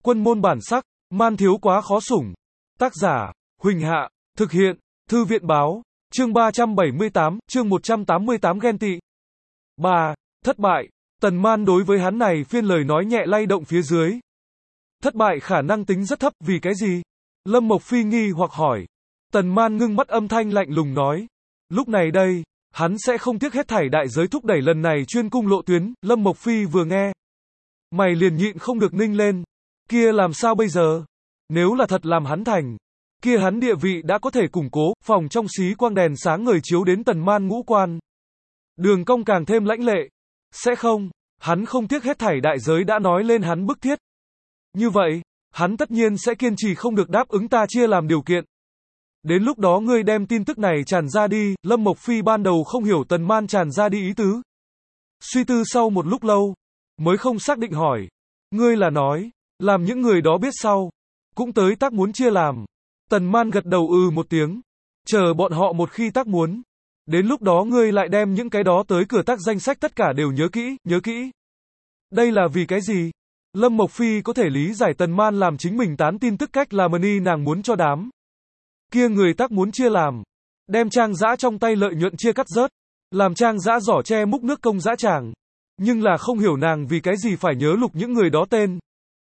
Quân môn bản sắc, man thiếu quá khó sủng. Tác giả, Huỳnh Hạ, thực hiện, Thư viện báo, chương 378, chương 188 ghen tị. 3. Thất bại, Tần Man đối với hắn này phiên lời nói nhẹ lay động phía dưới. Thất bại khả năng tính rất thấp, vì cái gì? Lâm Mộc Phi nghi hoặc hỏi. Tần Man ngưng mắt âm thanh lạnh lùng nói. Lúc này đây, hắn sẽ không tiếc hết thảy đại giới thúc đẩy lần này chuyên cung lộ tuyến. Lâm Mộc Phi vừa nghe, mày liền nhịn không được ninh lên. Kia làm sao bây giờ? Nếu là thật làm hắn thành, kia hắn địa vị đã có thể củng cố, phòng trong xí quang đèn sáng ngời chiếu đến Tần Man ngũ quan. Đường cong càng thêm lãnh lệ. Sẽ không, hắn không tiếc hết thảy đại giới đã nói lên hắn bức thiết. Như vậy, hắn tất nhiên sẽ kiên trì không được đáp ứng ta chia làm điều kiện. Đến lúc đó ngươi đem tin tức này tràn ra đi. Lâm Mộc Phi ban đầu không hiểu Tần Man tràn ra đi ý tứ. Suy tư sau một lúc lâu, mới không xác định hỏi. Ngươi là nói, làm những người đó biết sau, cũng tới tác muốn chia làm. Tần Man gật đầu một tiếng. Chờ bọn họ một khi tác muốn, đến lúc đó ngươi lại đem những cái đó tới cửa tác danh sách tất cả đều nhớ kỹ, nhớ kỹ. Đây là vì cái gì? Lâm Mộc Phi có thể lý giải Tần Man làm chính mình tán tin tức cách làm ni nàng muốn cho đám kia người tác muốn chia làm, đem Trang Dã trong tay lợi nhuận chia cắt rớt, làm Trang Dã giỏ che múc nước công dã tràng. Nhưng là không hiểu nàng vì cái gì phải nhớ lục những người đó tên.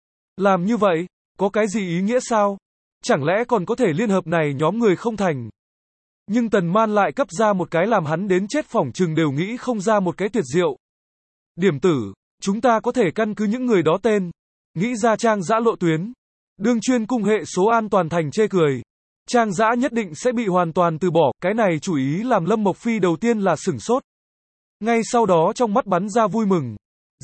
Làm như vậy, có cái gì ý nghĩa sao? Chẳng lẽ còn có thể liên hợp này nhóm người không thành? Nhưng Tần Man lại cấp ra một cái làm hắn đến chết phỏng chừng đều nghĩ không ra một cái tuyệt diệu. Điểm tử, chúng ta có thể căn cứ những người đó tên, nghĩ ra Trang Dã lộ tuyến. Đương chuyên cung hệ số an toàn thành chê cười. Trang Dã nhất định sẽ bị hoàn toàn từ bỏ, cái này chủ ý làm Lâm Mộc Phi đầu tiên là sửng sốt. Ngay sau đó trong mắt bắn ra vui mừng.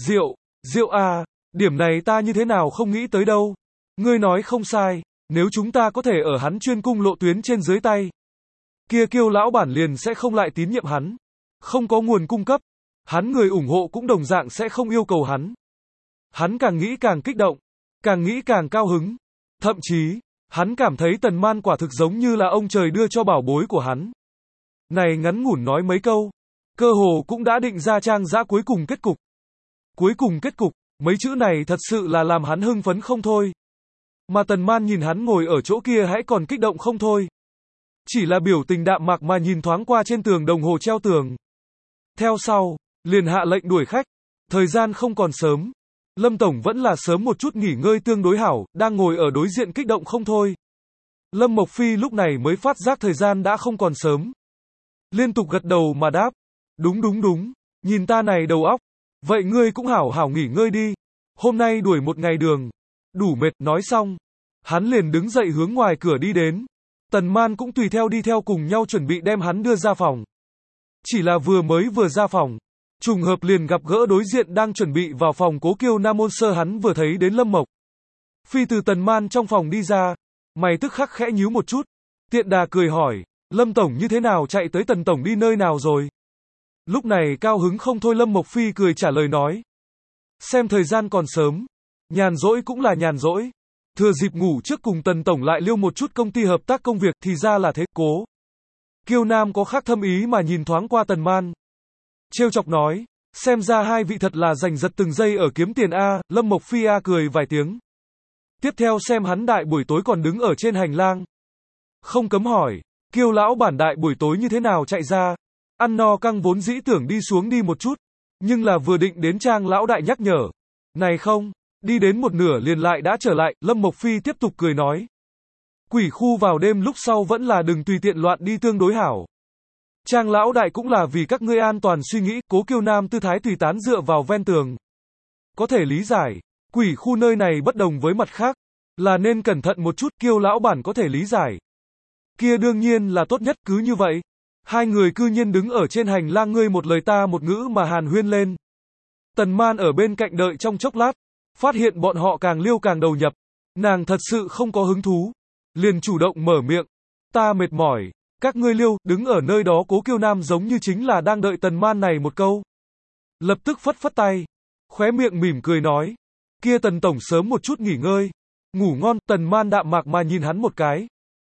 Diệu à, điểm này ta như thế nào không nghĩ tới đâu. Ngươi nói không sai, nếu chúng ta có thể ở hắn chuyên cung lộ tuyến trên dưới tay, kia Kiêu lão bản liền sẽ không lại tín nhiệm hắn. Không có nguồn cung cấp, hắn người ủng hộ cũng đồng dạng sẽ không yêu cầu hắn. Hắn càng nghĩ càng kích động, càng nghĩ càng cao hứng. Thậm chí, hắn cảm thấy Tần Man quả thực giống như là ông trời đưa cho bảo bối của hắn. Này ngắn ngủn nói mấy câu, cơ hồ cũng đã định ra Trang Dã cuối cùng kết cục. Cuối cùng kết cục, mấy chữ này thật sự là làm hắn hưng phấn không thôi. Mà Tần Man nhìn hắn ngồi ở chỗ kia hãy còn kích động không thôi. Chỉ là biểu tình đạm mạc mà nhìn thoáng qua trên tường đồng hồ treo tường. Theo sau, liền hạ lệnh đuổi khách. Thời gian không còn sớm. Lâm Tổng vẫn là sớm một chút nghỉ ngơi tương đối hảo, đang ngồi ở đối diện kích động không thôi. Lâm Mộc Phi lúc này mới phát giác thời gian đã không còn sớm. Liên tục gật đầu mà đáp. Đúng, nhìn ta này đầu óc. Vậy ngươi cũng hảo hảo nghỉ ngơi đi. Hôm nay đuổi một ngày đường. Đủ mệt, nói xong. Hắn liền đứng dậy hướng ngoài cửa đi đến. Tần Man cũng tùy theo đi theo cùng nhau chuẩn bị đem hắn đưa ra phòng. Chỉ là vừa ra phòng, trùng hợp liền gặp gỡ đối diện đang chuẩn bị vào phòng Cố Kiêu Nam môn sơ. Hắn vừa thấy đến Lâm Mộc Phi từ Tần Man trong phòng đi ra, mày tức khắc khẽ nhíu một chút, tiện đà cười hỏi, Lâm Tổng như thế nào chạy tới Tần Tổng đi nơi nào rồi? Lúc này cao hứng không thôi Lâm Mộc Phi cười trả lời nói. Xem thời gian còn sớm, nhàn rỗi cũng là nhàn rỗi. Thừa dịp ngủ trước cùng Tần Tổng lại liêu một chút công ty hợp tác công việc thì ra là thế. Cố Kiêu Nam có khác thâm ý mà nhìn thoáng qua Tần Man. Trêu chọc nói, xem ra hai vị thật là giành giật từng giây ở kiếm tiền a. Lâm Mộc Phi cười vài tiếng. Tiếp theo xem hắn đại buổi tối còn đứng ở trên hành lang. Không cấm hỏi, Kiêu lão bản đại buổi tối như thế nào chạy ra? Ăn no căng vốn dĩ tưởng đi xuống đi một chút, nhưng là vừa định đến Trang lão đại nhắc nhở. Này không, đi đến một nửa liền lại đã trở lại. Lâm Mộc Phi tiếp tục cười nói. Quỷ khu vào đêm lúc sau vẫn là đừng tùy tiện loạn đi tương đối hảo. Trang lão đại cũng là vì các ngươi an toàn suy nghĩ. Cố Kiêu Nam tư thái tùy tán dựa vào ven tường. Có thể lý giải, quỷ khu nơi này bất đồng với mặt khác, là nên cẩn thận một chút. Kiêu lão bản có thể lý giải. Kia đương nhiên là tốt nhất. Cứ như vậy, hai người cư nhiên đứng ở trên hành lang ngươi một lời ta một ngữ mà hàn huyên lên. Tần Man ở bên cạnh đợi trong chốc lát, phát hiện bọn họ càng liêu càng đầu nhập. Nàng thật sự không có hứng thú, liền chủ động mở miệng. Ta mệt mỏi, các ngươi liêu. Đứng ở nơi đó Cố Kiêu Nam giống như chính là đang đợi Tần Man này một câu. Lập tức phất phất tay, khóe miệng mỉm cười nói. Kia Tần Tổng sớm một chút nghỉ ngơi, ngủ ngon. Tần Man đạm mạc mà nhìn hắn một cái.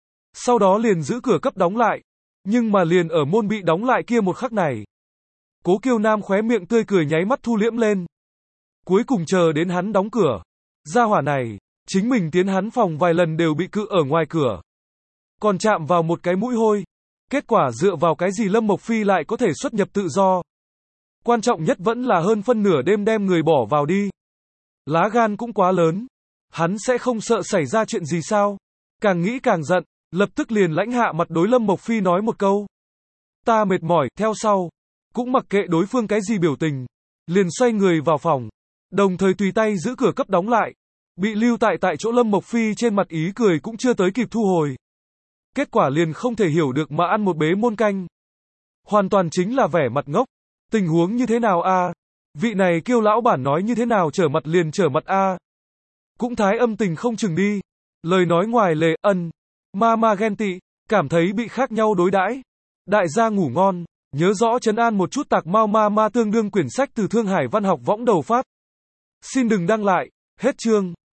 Sau đó liền giữ cửa cấp đóng lại. Nhưng mà liền ở môn bị đóng lại kia một khắc này, Cố Kiêu Nam khóe miệng tươi cười nháy mắt thu liễm lên. Cuối cùng chờ đến hắn đóng cửa, gia hỏa này Chính mình tiến hắn phòng vài lần đều bị cự ở ngoài cửa. Còn chạm vào một cái mũi hôi. Kết quả dựa vào cái gì Lâm Mộc Phi lại có thể xuất nhập tự do. Quan trọng nhất vẫn là hơn phân nửa đêm đem người bỏ vào đi. Lá gan cũng quá lớn. Hắn sẽ không sợ xảy ra chuyện gì sao? Càng nghĩ càng giận, lập tức liền lãnh hạ mặt đối Lâm Mộc Phi nói một câu. Ta mệt mỏi, theo sau. Cũng mặc kệ đối phương cái gì biểu tình. Liền xoay người vào phòng. Đồng thời tùy tay giữ cửa cấp đóng lại. Bị lưu tại chỗ Lâm Mộc Phi trên mặt ý cười cũng chưa tới kịp thu hồi. Kết quả liền không thể hiểu được mà ăn một bế môn canh. Hoàn toàn chính là vẻ mặt ngốc. Tình huống như thế nào a? Vị này kêu lão bản nói như thế nào trở mặt liền trở mặt a? Cũng thái âm tình không chừng đi. Lời nói ngoài lề, ma ghen tị, cảm thấy bị khác nhau đối đãi. Đại gia ngủ ngon, nhớ rõ trấn an một chút tạc mau ma tương đương quyển sách từ Thương Hải Văn học võng đầu phát. Xin đừng đăng lại, hết chương.